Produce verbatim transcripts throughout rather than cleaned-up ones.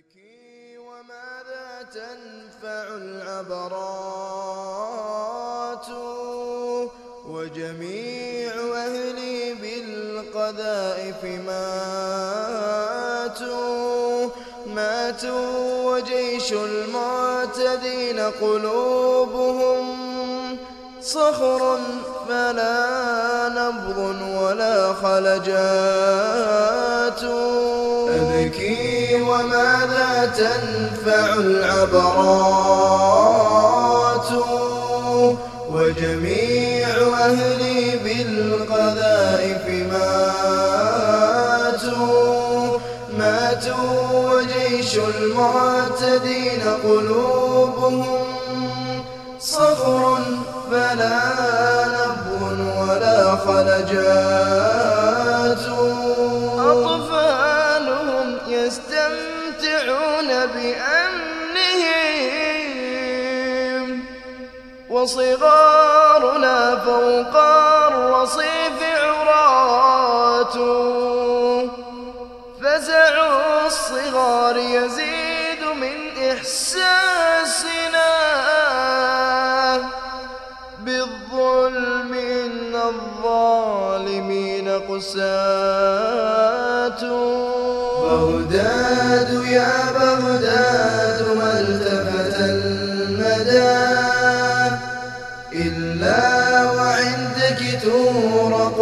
أبكي وماذا تنفع العبرات وجميع أهلي بالقذائف ماتوا ماتوا وجيش المعتدين قلوبهم صخر فلا نبض ولا خلجات. أبكي وماذا تنفع العبرات وجميع أهلي بالقذائف ماتوا ماتوا وجيش المعتدين قلوبهم صخر فلا نبض ولا خلجات. أطفالهم يستمتعون بأمنهم وصغارنا فوق الرصيف عراة. فزع الصغار يزيد من إحساسنا بالظلم إن الظالمين قساة. بغداد يا بغداد ما التفت المدى إلا وعندك تورق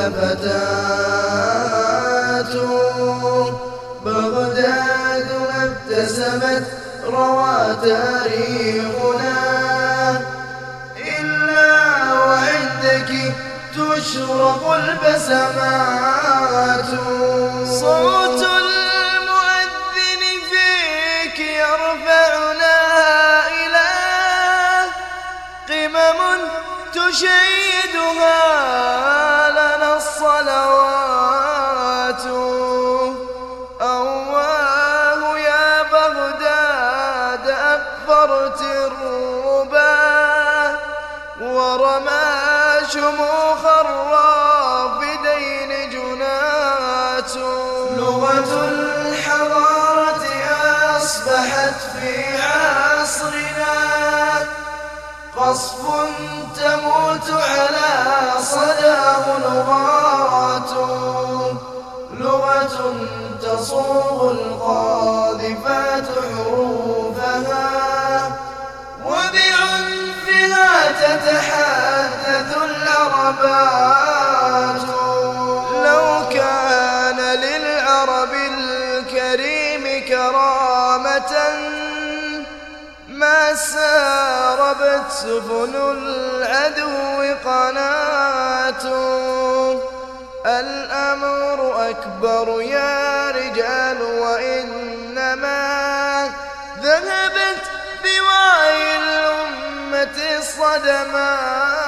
اللفتات. بغداد ما ابتسمت روى تاريخنا إلا وعندك تشرق البسمات. صوت المؤذن فيك يرفعنا إلى قمم تشيدها لنا الصلوات. أواه يا بغداد أكفرت الربا ورمى شموخ الرافدين جنات. لغة الحضارة أصبحت في عصرنا قصف تموت على صداه لغات. لغة تصوغ القاذفات حروفها وبعنفها تتحدث العربات. لو كان للعرب الكريم كرامة ما ساربت سفن العدو قناة. الأمر أكبر يا رجال وإنما ذهبت بوعي الأمة الصدمات.